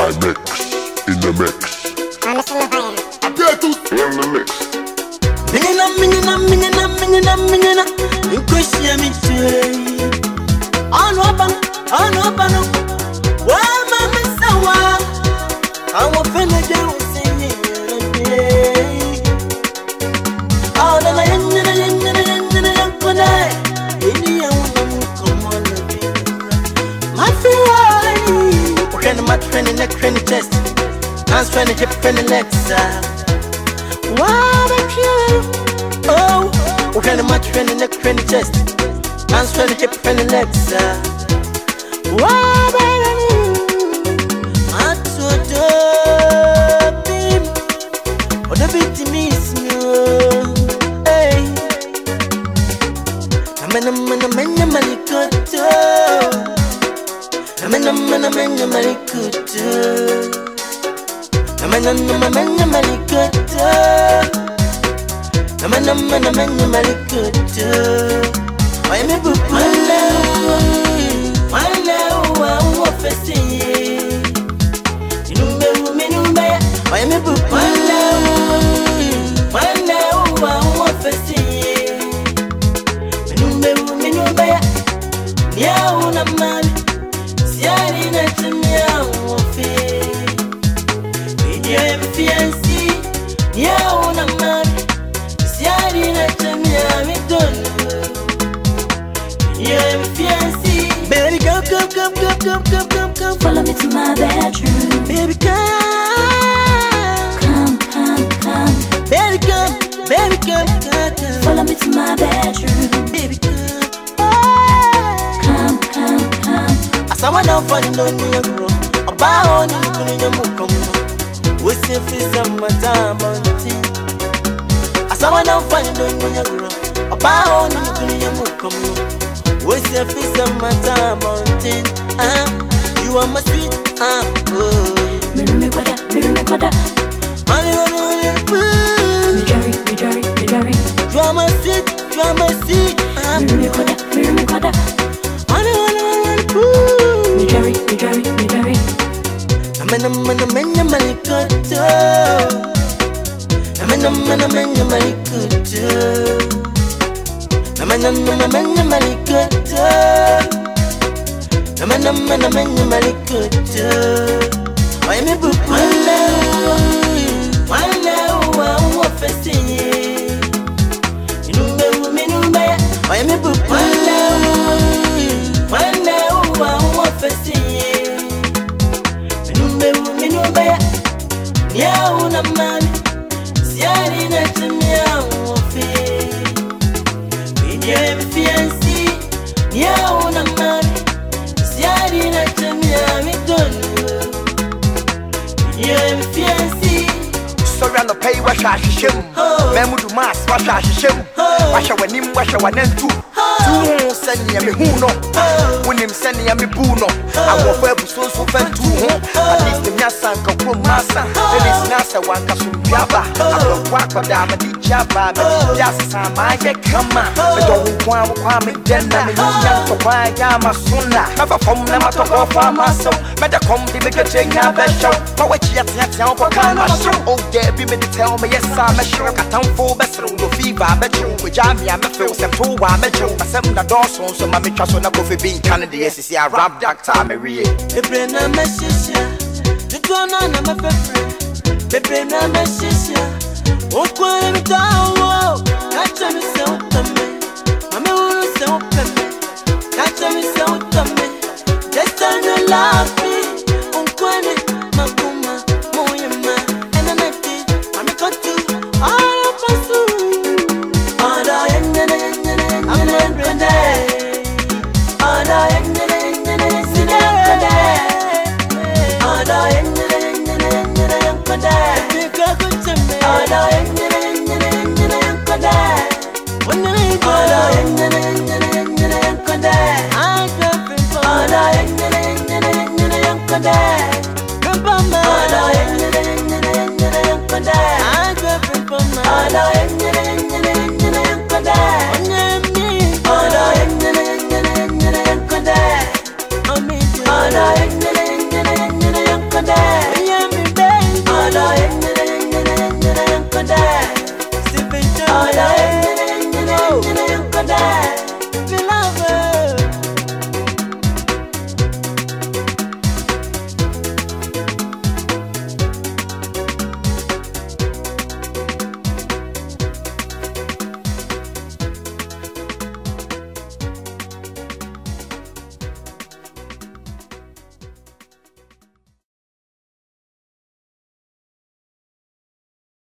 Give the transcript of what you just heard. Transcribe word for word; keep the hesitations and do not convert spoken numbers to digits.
My mix, in the mix. I'm there to in the mix. Mingina, mingina, mingina, mingina, mingina. Nkushia mitwe. Ano apano, ano apano. Wa mama sawa. Awo fena jaru senye yere. Ana na yenya na yenya na yenya na yankona. Ini ya unamu komona bina. Mafiwani. Ukene matfeni neck feni chest. Hands feni hip feni legs. What a pure. Oh, we're kind of much friendly neck, friendly chest. Hands friendly, hip friendly legs. What a I'm so dope. What a bit to miss you. Hey, I'm in a man, I'm in a malikuto. I'm in a man, I'm in a malikuto. I'm in a man, I'm in a malikuto. I'm a man, I'm a malikuto. I'm a book, my love, my love, I'm a fancy. You know me, you know me. I'm a book, my love, my love, I'm a fancy. You know me, you know me. Yeah, I'm a man. See, I didn't tell me I'm a fan. Yeah, I'm fancy. Yeah, I'm a man. Baby, come, come, come, come, come, come, come, come. Follow me to my bedroom. Baby, come, come, come, come. Baby, come, baby, come, come, come. Follow me to my bedroom. Baby, come, come, come, come. I saw my love for the lonely young girl. A bar on you, couldn't you move, come on. We say for some time on the team. I saw my love for the lonely young girl. A bar on you, couldn't you move, come on. We say for some time on the ah, you are my sweet, ah, oh. Mirror me kwada, mirror me kwada. Only one only fool. Me jari, me jari, me jari. You are my sweet, you are my sweet, ah. Mirror me kwada, mirror me kwada. Only one only fool. Me jari, me jari, me jari. I'm in a man, I'm in a malikuto. I'm in a man, I'm in a malikuto. I'm in a man, I'm in a malikuto. I'm in a man, I'm in a malikuto. I'm a book, my love, my love, I'm a fancy. You know me, you know me. I'm a book, my love, my love, I'm a fancy. You know me, you know me. Yeah, I'm a man. See, I didn't tell me I'm a fan. Yeah, I'm fancy. Yeah, I'm a man. See, I didn't tell me I'm a gun. Yeah, I'm fancy. Sorry, I'm not pay what I should. Memu do mass, what I should. Wash our name, wash our name too. Two send me who no. When him send me Buno. I will wear so so fan too. At least the Yasan can come massa. There is Nasa one Kasum Java. I will walk on down the Java. Just time I get come. But don't want to come in then. I'm young to why I'm a sooner. Never come, never talk off our muscle. Better come, the bigger thing, have a show. But what you have to tell for kind of show. Oh, there be me to tell me, yes, I'm a show. I town for best room of fever. I bet you with Jamie, I'm a feel some two. I'm a joke. I said, the door so my trust on a coffee bean Canada. Yes, see, I rap doctor, I'm a real. The brain of my sister, the tone on my friend. The brain of my sister, oh, quite a